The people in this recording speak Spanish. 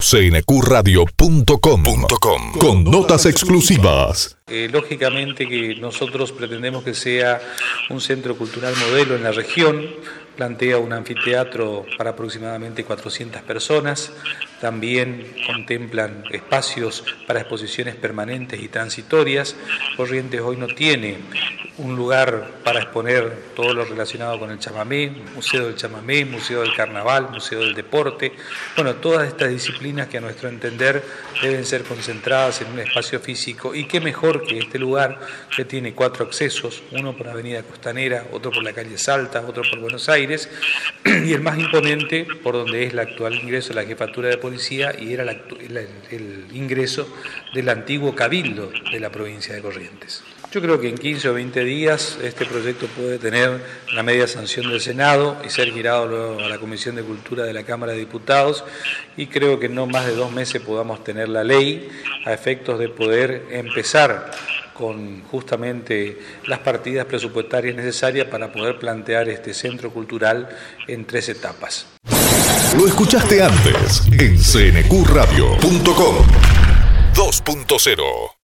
cnqradio.com con notas exclusivas. Lógicamente que nosotros pretendemos que sea un centro cultural modelo en la región. Plantea un anfiteatro para aproximadamente 400 personas. También contemplan espacios para exposiciones permanentes y transitorias. Corrientes hoy no tiene un lugar para exponer todo lo relacionado con el chamamé, Museo del Chamamé, Museo del Carnaval, Museo del Deporte. Bueno, todas estas disciplinas que a nuestro entender deben ser concentradas en un espacio físico, y qué mejor que este lugar que tiene 4 accesos, uno por Avenida Costanera, otro por la calle Salta, otro por Buenos Aires, y el más imponente por donde es el actual ingreso de la Jefatura de Policía y era el ingreso del antiguo Cabildo de la provincia de Corrientes. Yo creo que en 15 o 20 días este proyecto puede tener la media sanción del Senado y ser girado luego a la Comisión de Cultura de la Cámara de Diputados, y creo que en no más de 2 meses podamos tener la ley a efectos de poder empezar con justamente las partidas presupuestarias necesarias para poder plantear este centro cultural en 3 etapas. Lo escuchaste antes en cnqradio.com 2.0.